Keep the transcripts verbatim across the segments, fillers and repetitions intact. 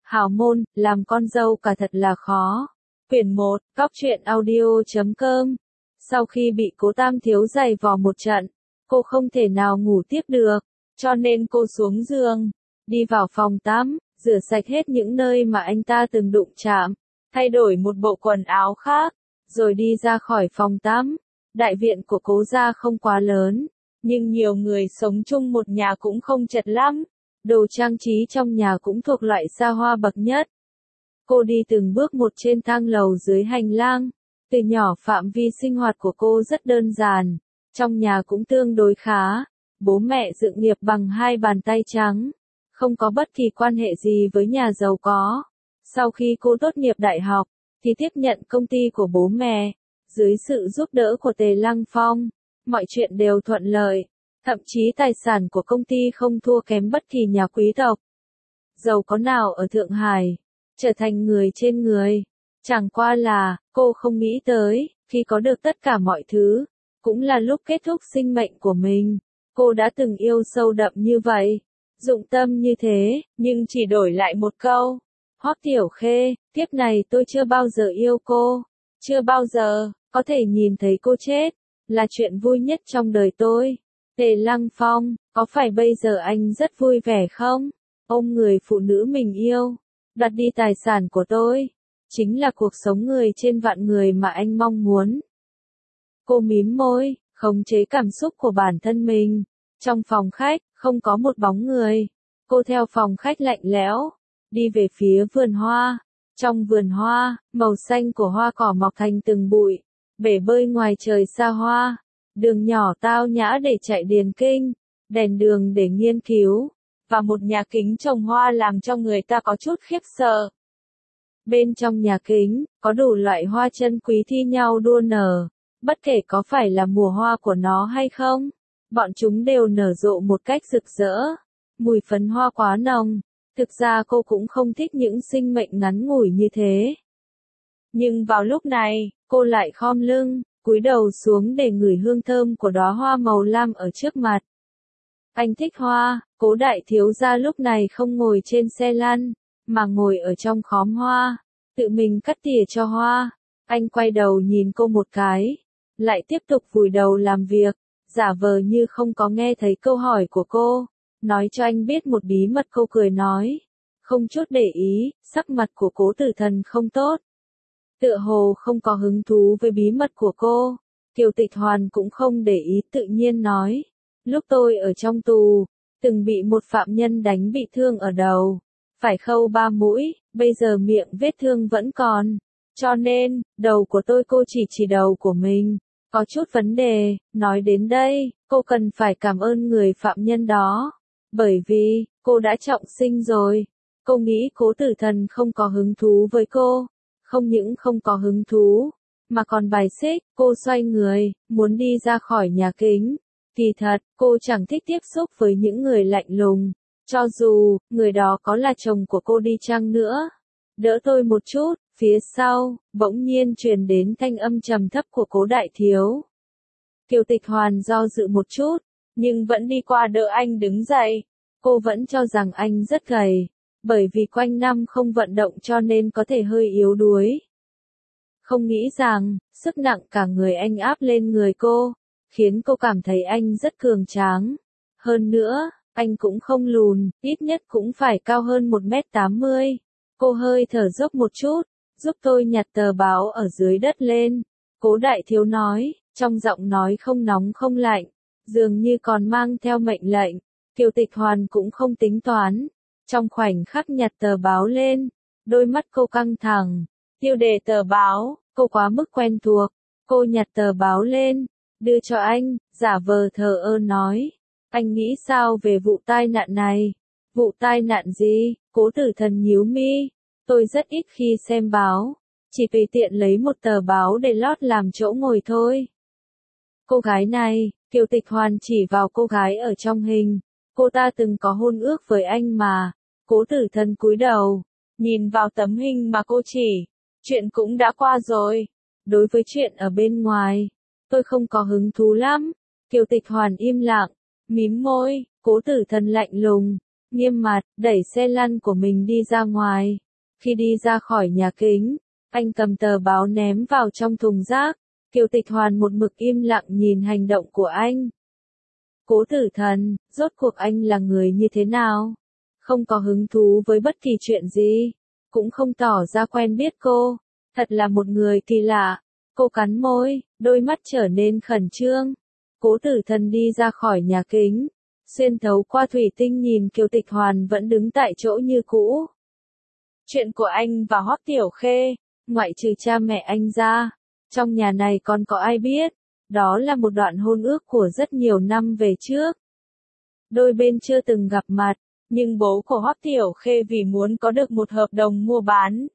Hào môn, làm con dâu cả thật là khó. Quyển một, Cóc truyện audio chấm com. Sau khi bị Cố Tam Thiếu giày vò một trận, cô không thể nào ngủ tiếp được, cho nên cô xuống giường, đi vào phòng tắm, rửa sạch hết những nơi mà anh ta từng đụng chạm, thay đổi một bộ quần áo khác, rồi đi ra khỏi phòng tắm. Đại viện của Cố gia không quá lớn, nhưng nhiều người sống chung một nhà cũng không chật lắm. Đồ trang trí trong nhà cũng thuộc loại xa hoa bậc nhất. Cô đi từng bước một trên thang lầu dưới hành lang. Từ nhỏ phạm vi sinh hoạt của cô rất đơn giản, trong nhà cũng tương đối khá. Bố mẹ dựng nghiệp bằng hai bàn tay trắng, không có bất kỳ quan hệ gì với nhà giàu có. Sau khi cô tốt nghiệp đại học, thì tiếp nhận công ty của bố mẹ. Dưới sự giúp đỡ của Tề Lăng Phong, mọi chuyện đều thuận lợi. Thậm chí tài sản của công ty không thua kém bất kỳ nhà quý tộc giàu có nào ở Thượng Hải, trở thành người trên người. Chẳng qua là, cô không nghĩ tới, khi có được tất cả mọi thứ, cũng là lúc kết thúc sinh mệnh của mình. Cô đã từng yêu sâu đậm như vậy, dụng tâm như thế, nhưng chỉ đổi lại một câu. Hoắc Tiểu Khê, tiếp này tôi chưa bao giờ yêu cô, chưa bao giờ, có thể nhìn thấy cô chết, là chuyện vui nhất trong đời tôi. Tề Lăng Phong, có phải bây giờ anh rất vui vẻ không? Ôm người phụ nữ mình yêu, đoạt đi tài sản của tôi, chính là cuộc sống người trên vạn người mà anh mong muốn. Cô mím môi, khống chế cảm xúc của bản thân mình. Trong phòng khách, không có một bóng người. Cô theo phòng khách lạnh lẽo, đi về phía vườn hoa. Trong vườn hoa, màu xanh của hoa cỏ mọc thành từng bụi, bể bơi ngoài trời xa hoa. Đường nhỏ tao nhã để chạy điền kinh, đèn đường để nghiên cứu, và một nhà kính trồng hoa làm cho người ta có chút khiếp sợ. Bên trong nhà kính, có đủ loại hoa chân quý thi nhau đua nở, bất kể có phải là mùa hoa của nó hay không, bọn chúng đều nở rộ một cách rực rỡ. Mùi phấn hoa quá nồng, thực ra cô cũng không thích những sinh mệnh ngắn ngủi như thế. Nhưng vào lúc này, cô lại khom lưng, cúi đầu xuống để ngửi hương thơm của đóa hoa màu lam ở trước mặt. Anh thích hoa. Cố đại thiếu gia lúc này không ngồi trên xe lăn, mà ngồi ở trong khóm hoa, tự mình cắt tỉa cho hoa. Anh quay đầu nhìn cô một cái, lại tiếp tục vùi đầu làm việc, giả vờ như không có nghe thấy câu hỏi của cô. Nói cho anh biết một bí mật, cô cười nói, không chút để ý. Sắc mặt của Cố Tử Thần không tốt, tựa hồ không có hứng thú với bí mật của cô. Kiều Tịch Hoàn cũng không để ý, tự nhiên nói, lúc tôi ở trong tù, từng bị một phạm nhân đánh bị thương ở đầu, phải khâu ba mũi, bây giờ miệng vết thương vẫn còn, cho nên, đầu của tôi cô chỉ chỉ đầu của mình, có chút vấn đề. Nói đến đây, cô cần phải cảm ơn người phạm nhân đó, bởi vì, cô đã trọng sinh rồi. Cô nghĩ Cố Tử Thần không có hứng thú với cô, không những không có hứng thú, mà còn bài xích. Cô xoay người, muốn đi ra khỏi nhà kính. Kỳ thật, cô chẳng thích tiếp xúc với những người lạnh lùng, cho dù, người đó có là chồng của cô đi chăng nữa. Đỡ tôi một chút. Phía sau, bỗng nhiên truyền đến thanh âm trầm thấp của Cố đại thiếu. Kiều Tịch Hoàn do dự một chút, nhưng vẫn đi qua đỡ anh đứng dậy. Cô vẫn cho rằng anh rất gầy, bởi vì quanh năm không vận động cho nên có thể hơi yếu đuối. Không nghĩ rằng, sức nặng cả người anh áp lên người cô, khiến cô cảm thấy anh rất cường tráng. Hơn nữa, anh cũng không lùn, ít nhất cũng phải cao hơn một mét tám mươi. Cô hơi thở dốc một chút, giúp tôi nhặt tờ báo ở dưới đất lên. Cố đại thiếu nói, trong giọng nói không nóng không lạnh, dường như còn mang theo mệnh lệnh. Kiều Tịch Hoàn cũng không tính toán. Trong khoảnh khắc nhặt tờ báo lên, đôi mắt cô căng thẳng. Tiêu đề tờ báo, cô quá mức quen thuộc. Cô nhặt tờ báo lên, đưa cho anh, giả vờ thờ ơ nói, anh nghĩ sao về vụ tai nạn này? Vụ tai nạn gì? Cố Tử Thần nhíu mi. Tôi rất ít khi xem báo, chỉ tùy tiện lấy một tờ báo để lót làm chỗ ngồi thôi. Cô gái này, Kiều Tịch Hoàn chỉ vào cô gái ở trong hình. Cô ta từng có hôn ước với anh mà. Cố Tử Thần cúi đầu, nhìn vào tấm hình mà cô chỉ. Chuyện cũng đã qua rồi. Đối với chuyện ở bên ngoài, tôi không có hứng thú lắm. Kiều Tịch Hoàn im lặng, mím môi. Cố Tử Thần lạnh lùng, nghiêm mặt, đẩy xe lăn của mình đi ra ngoài. Khi đi ra khỏi nhà kính, anh cầm tờ báo ném vào trong thùng rác. Kiều Tịch Hoàn một mực im lặng nhìn hành động của anh. Cố Tử Thần, rốt cuộc anh là người như thế nào? Không có hứng thú với bất kỳ chuyện gì, cũng không tỏ ra quen biết cô. Thật là một người kỳ lạ. Cô cắn môi, đôi mắt trở nên khẩn trương. Cố Tử Thần đi ra khỏi nhà kính, xuyên thấu qua thủy tinh nhìn Kiều Tịch Hoàn vẫn đứng tại chỗ như cũ. Chuyện của anh và Hoắc Tiểu Khê, ngoại trừ cha mẹ anh ra, trong nhà này còn có ai biết? Đó là một đoạn hôn ước của rất nhiều năm về trước. Đôi bên chưa từng gặp mặt, nhưng bố của Hoắc Tiểu Khê vì muốn có được một hợp đồng mua bán,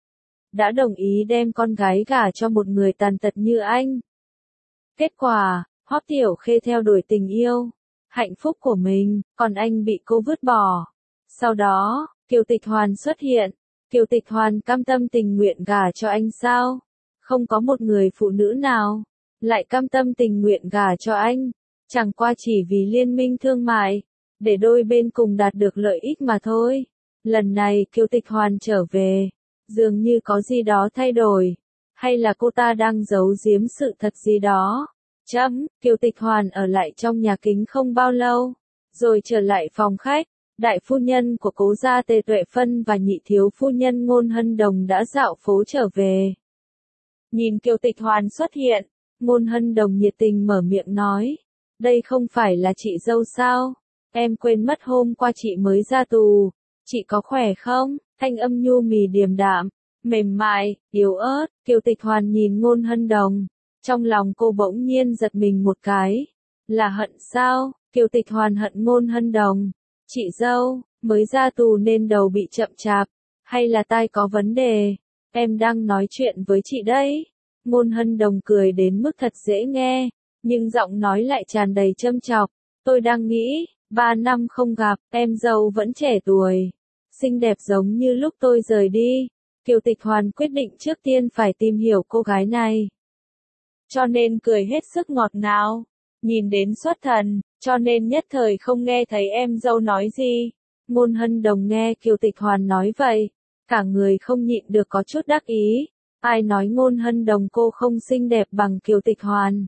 đã đồng ý đem con gái gả cho một người tàn tật như anh. Kết quả, Hoắc Tiểu Khê theo đuổi tình yêu, hạnh phúc của mình, còn anh bị cô vứt bỏ. Sau đó, Kiều Tịch Hoàn xuất hiện. Kiều Tịch Hoàn cam tâm tình nguyện gả cho anh sao? Không có một người phụ nữ nào lại cam tâm tình nguyện gả cho anh, chẳng qua chỉ vì liên minh thương mại, để đôi bên cùng đạt được lợi ích mà thôi. Lần này Kiều Tịch Hoàn trở về, dường như có gì đó thay đổi, hay là cô ta đang giấu giếm sự thật gì đó. Chấm, Kiều Tịch Hoàn ở lại trong nhà kính không bao lâu, rồi trở lại phòng khách. Đại phu nhân của Cố gia Tề Tuệ Phân và nhị thiếu phu nhân Ngôn Hân Đồng đã dạo phố trở về. Nhìn Kiều Tịch Hoàn xuất hiện, Ngôn Hân Đồng nhiệt tình mở miệng nói, đây không phải là chị dâu sao? Em quên mất hôm qua chị mới ra tù, chị có khỏe không? Thanh âm nhu mì điềm đạm, mềm mại, yếu ớt. Kiều Tịch Hoàn nhìn Ngôn Hân Đồng, trong lòng cô bỗng nhiên giật mình một cái. Là hận sao? Kiều Tịch Hoàn hận Ngôn Hân Đồng. Chị dâu, mới ra tù nên đầu bị chậm chạp, hay là tai có vấn đề? Em đang nói chuyện với chị đấy. Ngôn Hân Đồng cười đến mức thật dễ nghe, nhưng giọng nói lại tràn đầy châm chọc. Tôi đang nghĩ, ba năm không gặp, em dâu vẫn trẻ tuổi, xinh đẹp giống như lúc tôi rời đi. Kiều Tịch Hoàn quyết định trước tiên phải tìm hiểu cô gái này, cho nên cười hết sức ngọt ngào. Nhìn đến xuất thần, cho nên nhất thời không nghe thấy em dâu nói gì. Ngôn Hân Đồng nghe Kiều Tịch Hoàn nói vậy, cả người không nhịn được có chút đắc ý. Ai nói Ngôn Hân Đồng cô không xinh đẹp bằng Kiều Tịch Hoàn?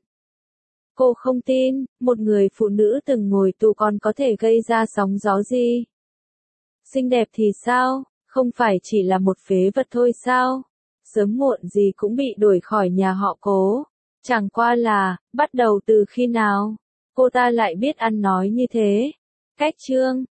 Cô không tin, một người phụ nữ từng ngồi tù còn có thể gây ra sóng gió gì? Xinh đẹp thì sao, không phải chỉ là một phế vật thôi sao? Sớm muộn gì cũng bị đuổi khỏi nhà họ Cố. Chẳng qua là, bắt đầu từ khi nào, cô ta lại biết ăn nói như thế? Cách chương